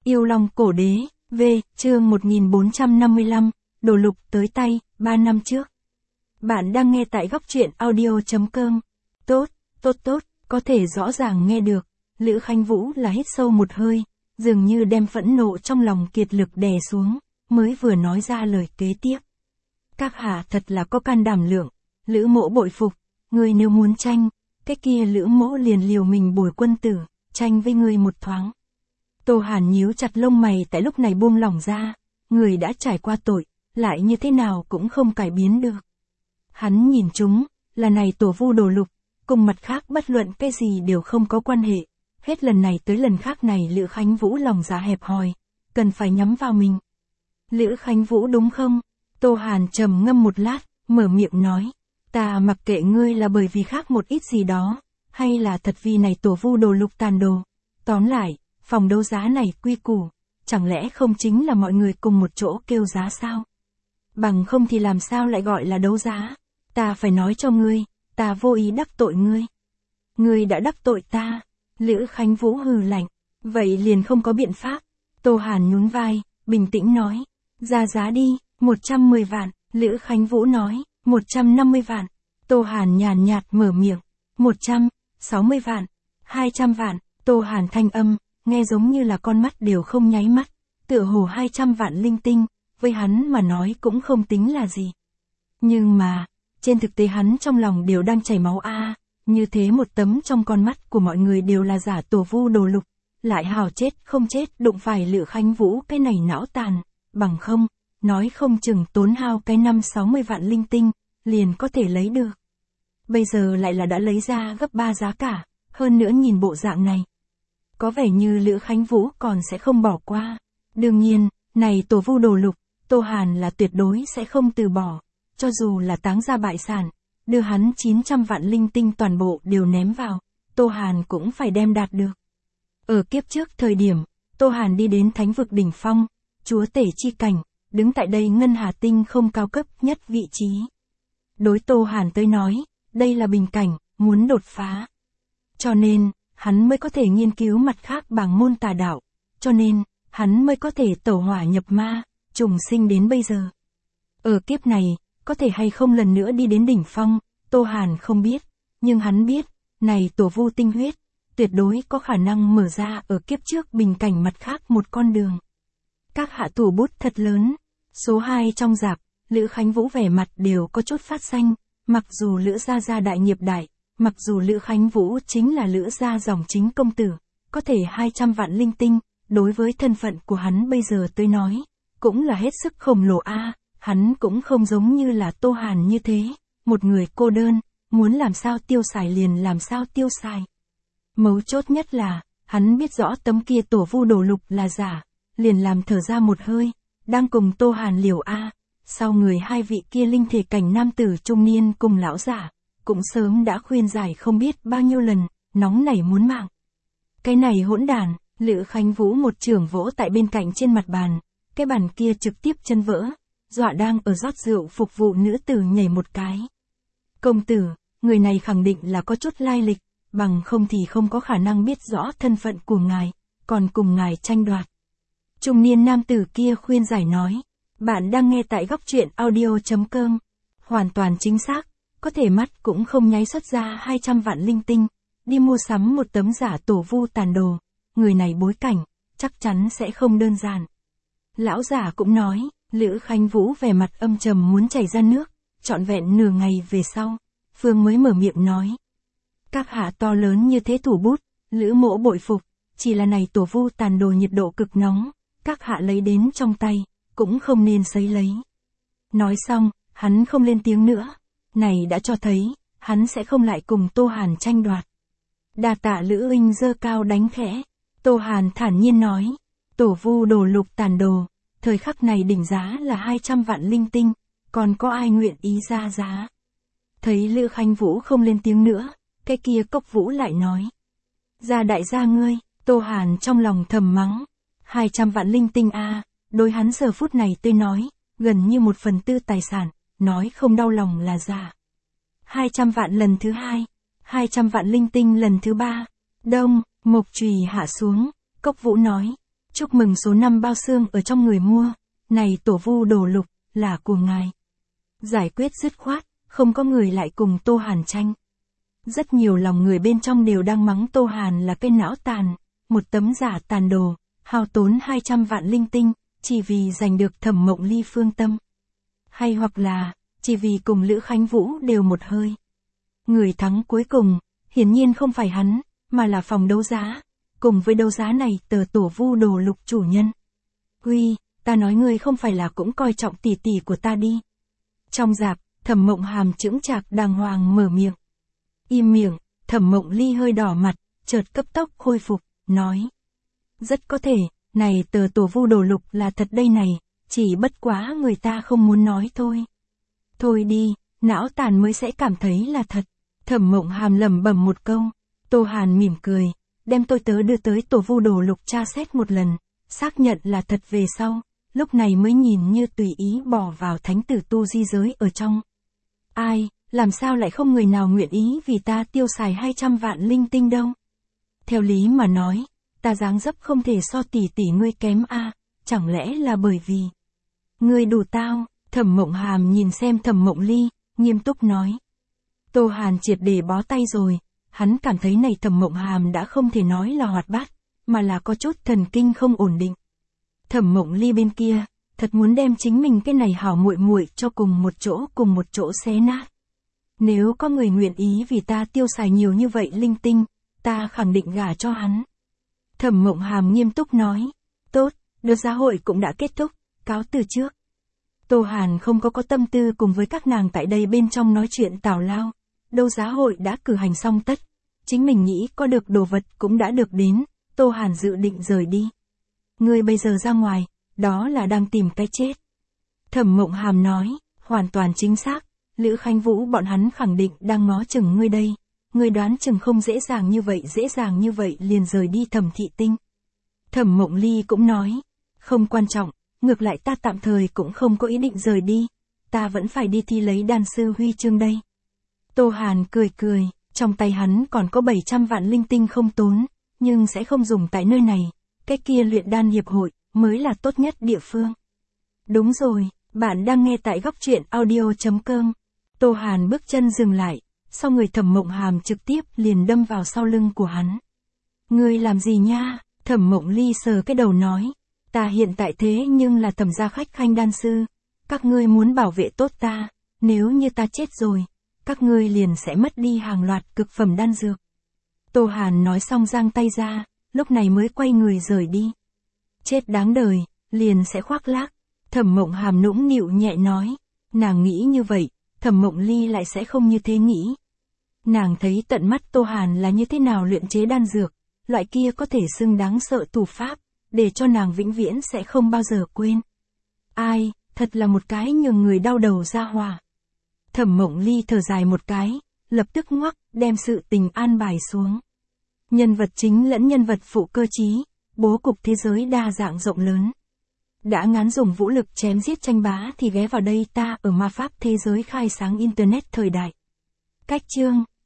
Yêu Long Cổ Đế, V, chương 1455, đồ lục tới tay, 3 năm trước. Bạn đang nghe tại góc truyện audio.com. Tốt, có thể rõ ràng nghe được. Lữ Khánh Vũ là hít sâu một hơi, dường như đem phẫn nộ trong lòng kiệt lực đè xuống, mới vừa nói ra lời kế tiếp. Các hạ thật là có can đảm lượng, Lữ mỗ bội phục, người nếu muốn tranh, cái kia Lữ mỗ liền liều mình bồi quân tử, tranh với người một thoáng. Tô Hàn nhíu chặt lông mày tại lúc này buông lỏng ra, người đã trải qua tội, lại như thế nào cũng không cải biến được. Hắn nhìn chúng, là này tổ vu đồ lục, cùng mặt khác bất luận cái gì đều không có quan hệ. Hết lần này tới lần khác này Lữ Khánh Vũ lòng dạ hẹp hòi, cần phải nhắm vào mình. Lữ Khánh Vũ đúng không? Tô Hàn trầm ngâm một lát, mở miệng nói. Ta mặc kệ ngươi là bởi vì khác một ít gì đó, hay là thật vì này tổ vu đồ lục tàn đồ. Tóm lại, phòng đấu giá này quy củ, chẳng lẽ không chính là mọi người cùng một chỗ kêu giá sao? Bằng không thì làm sao lại gọi là đấu giá? Ta phải nói cho ngươi, ta vô ý đắc tội ngươi. Ngươi đã đắc tội ta. Lữ Khánh Vũ hừ lạnh. Vậy liền không có biện pháp. Tô Hàn nhún vai, bình tĩnh nói. Ra giá đi, 110 vạn. Lữ Khánh Vũ nói, 150 vạn. Tô Hàn nhàn nhạt mở miệng. 160 vạn. 200 vạn. Tô Hàn thanh âm, nghe giống như là con mắt đều không nháy mắt. Tựa hồ 200 vạn linh tinh, với hắn mà nói cũng không tính là gì. Nhưng mà, trên thực tế hắn trong lòng đều đang chảy máu a. Như thế một tấm trong con mắt của mọi người đều là giả tổ vu đồ lục, lại hào chết không chết đụng phải Lữ Khánh Vũ cái này não tàn, bằng không, nói không chừng tốn hao cái 5-60 vạn linh tinh, liền có thể lấy được. Bây giờ lại là đã lấy ra gấp 3 giá cả, hơn nữa nhìn bộ dạng này. Có vẻ như Lữ Khánh Vũ còn sẽ không bỏ qua. Đương nhiên, này tổ vu đồ lục, Tô Hàn là tuyệt đối sẽ không từ bỏ, cho dù là táng ra bại sản. Đưa hắn 900 vạn linh tinh toàn bộ đều ném vào, Tô Hàn cũng phải đem đạt được. Ở kiếp trước thời điểm, Tô Hàn đi đến thánh vực đỉnh phong, chúa tể chi cảnh, đứng tại đây ngân hà tinh không cao cấp nhất vị trí. Đối Tô Hàn tới nói, đây là bình cảnh, muốn đột phá. Cho nên, hắn mới có thể nghiên cứu mặt khác bảng môn tà đạo, cho nên, hắn mới có thể tẩu hỏa nhập ma, trùng sinh đến bây giờ. Ở kiếp này, có thể hay không lần nữa đi đến đỉnh phong, Tô Hàn không biết, nhưng hắn biết, này tổ vu tinh huyết, tuyệt đối có khả năng mở ra ở kiếp trước bình cảnh mặt khác một con đường. Các hạ thủ bút thật lớn, số 2 trong rạp, Lữ Khánh Vũ vẻ mặt đều có chút phát xanh, mặc dù Lữ gia đại nghiệp đại, mặc dù Lữ Khánh Vũ chính là Lữ gia dòng chính công tử, có thể 200 vạn linh tinh, đối với thân phận của hắn bây giờ tới nói, cũng là hết sức khổng lồ a. Hắn cũng không giống như là Tô Hàn như thế, một người cô đơn, muốn làm sao tiêu xài liền làm sao tiêu xài. Mấu chốt nhất là, hắn biết rõ tấm kia tổ vu đồ lục là giả, liền làm thở ra một hơi, đang cùng Tô Hàn liều a. Sau người hai vị kia linh thể cảnh nam tử trung niên cùng lão giả, cũng sớm đã khuyên giải không biết bao nhiêu lần, nóng nảy muốn mạng. Cái này hỗn đàn, Lữ Khánh Vũ một chưởng vỗ tại bên cạnh trên mặt bàn, cái bàn kia trực tiếp chân vỡ. Dọa đang ở rót rượu phục vụ nữ tử nhảy một cái. Công tử, người này khẳng định là có chút lai lịch, bằng không thì không có khả năng biết rõ thân phận của ngài, còn cùng ngài tranh đoạt. Trung niên nam tử kia khuyên giải nói, bạn đang nghe tại góc truyện audio.com, hoàn toàn chính xác, có thể mắt cũng không nháy xuất ra 200 vạn linh tinh, đi mua sắm một tấm giả tổ vu tàn đồ, người này bối cảnh, chắc chắn sẽ không đơn giản. Lão giả cũng nói, Lữ Khánh Vũ vẻ mặt âm trầm muốn chảy ra nước, trọn vẹn nửa ngày về sau, Phương mới mở miệng nói. Các hạ to lớn như thế thủ bút, Lữ mỗ bội phục, chỉ là này tổ vu tàn đồ nhiệt độ cực nóng, các hạ lấy đến trong tay, cũng không nên sấy lấy. Nói xong, hắn không lên tiếng nữa, này đã cho thấy, hắn sẽ không lại cùng Tô Hàn tranh đoạt. Đa tạ Lữ huynh giơ cao đánh khẽ, Tô Hàn thản nhiên nói, tổ vu đồ lục tàn đồ. Thời khắc này đỉnh giá là 200 vạn linh tinh, còn có ai nguyện ý ra giá. Thấy Lữ Khánh Vũ không lên tiếng nữa, cái kia Cốc Vũ lại nói. Gia đại gia ngươi, Tô Hàn trong lòng thầm mắng. 200 vạn linh tinh a, đối hắn giờ phút này tôi nói, gần như 1/4 tài sản, nói không đau lòng là giả. 200 vạn lần thứ 2, 200 vạn linh tinh lần thứ 3, đông, mộc chùy hạ xuống, Cốc Vũ nói. Chúc mừng số 5 bao xương ở trong người mua, này tổ vu đồ lục, là của ngài. Giải quyết dứt khoát, không có người lại cùng Tô Hàn tranh. Rất nhiều lòng người bên trong đều đang mắng Tô Hàn là cái não tàn, một tấm giả tàn đồ, hao tốn 200 vạn linh tinh, chỉ vì giành được Thẩm Mộng Ly phương tâm. Hay hoặc là, chỉ vì cùng Lữ Khánh Vũ đều một hơi. Người thắng cuối cùng, hiển nhiên không phải hắn, mà là phòng đấu giá, cùng với đấu giá này tờ tổ vu đồ lục chủ nhân. Uy, ta nói ngươi không phải là cũng coi trọng tỷ tỷ của ta đi. Trong rạp, Thẩm Mộng Hàm chững chạc đàng hoàng mở miệng. Im miệng, Thẩm Mộng Ly hơi đỏ mặt, chợt cấp tốc khôi phục, nói. Rất có thể, này tờ tổ vu đồ lục là thật đây này, chỉ bất quá người ta không muốn nói thôi. Thôi đi, não tàn mới sẽ cảm thấy là thật. Thẩm Mộng Hàm lẩm bẩm một câu. Tô Hàn mỉm cười, đem tôi tớ đưa tới tổ vu đồ lục tra xét một lần, xác nhận là thật về sau, lúc này mới nhìn như tùy ý bỏ vào thánh tử tu di giới ở trong. Ai, làm sao lại không người nào nguyện ý vì ta tiêu xài 200 vạn linh tinh đâu. Theo lý mà nói, ta dáng dấp không thể so tỷ tỷ ngươi kém a, chẳng lẽ là bởi vì ngươi đủ tao. Thẩm Mộng Hàm nhìn xem Thẩm Mộng Ly, nghiêm túc nói. Tô Hàn triệt để bó tay rồi, hắn cảm thấy này Thẩm Mộng Hàm đã không thể nói là hoạt bát, mà là có chút thần kinh không ổn định. Thẩm Mộng Ly bên kia, thật muốn đem chính mình cái này hảo muội muội cho cùng một chỗ xé nát. Nếu có người nguyện ý vì ta tiêu xài nhiều như vậy linh tinh, ta khẳng định gả cho hắn. Thẩm Mộng Hàm nghiêm túc nói. Tốt, đấu giá hội cũng đã kết thúc, cáo từ trước. Tô Hàn không có tâm tư cùng với các nàng tại đây bên trong nói chuyện tào lao. Đấu giá hội đã cử hành xong tất. Chính mình nghĩ có được đồ vật cũng đã được đến, Tô Hàn dự định rời đi. Ngươi bây giờ ra ngoài, đó là đang tìm cái chết. Thẩm Mộng Hàm nói, hoàn toàn chính xác, Lữ Khánh Vũ bọn hắn khẳng định đang ngó chừng ngươi đây. Ngươi đoán chừng không dễ dàng như vậy liền rời đi Thẩm Thị Tinh. Thẩm Mộng Ly cũng nói, không quan trọng, ngược lại ta tạm thời cũng không có ý định rời đi, ta vẫn phải đi thi lấy đan sư huy chương đây. Tô Hàn cười, trong tay hắn còn có 700 vạn linh tinh không tốn, nhưng sẽ không dùng tại nơi này, cái kia luyện đan hiệp hội, mới là tốt nhất địa phương. Đúng rồi, bạn đang nghe tại góc truyện audio.com. Tô Hàn bước chân dừng lại, sau người Thẩm Mộng Hàm trực tiếp liền đâm vào sau lưng của hắn. Ngươi làm gì nha? Thẩm Mộng Ly sờ cái đầu nói. Ta hiện tại thế nhưng là Thẩm gia khách khanh đan sư, các ngươi muốn bảo vệ tốt ta, nếu như ta chết rồi, các ngươi liền sẽ mất đi hàng loạt cực phẩm đan dược. Tô Hàn nói xong giang tay ra, lúc này mới quay người rời đi. Chết đáng đời, liền sẽ khoác lác. Thẩm Mộng Hàm nũng nịu nhẹ nói, nàng nghĩ như vậy, Thẩm Mộng Ly lại sẽ không như thế nghĩ. Nàng thấy tận mắt Tô Hàn là như thế nào luyện chế đan dược, loại kia có thể xưng đáng sợ thủ pháp, để cho nàng vĩnh viễn sẽ không bao giờ quên. Ai, thật là một cái nhường người đau đầu ra hỏa. Thẩm Mộng Ly thở dài một cái, lập tức ngoắc, đem sự tình an bài xuống. Nhân vật chính lẫn nhân vật phụ cơ trí, bố cục thế giới đa dạng rộng lớn. Đã ngán dùng vũ lực chém giết tranh bá thì ghé vào đây ta ở ma pháp thế giới khai sáng Internet thời đại. Cách chương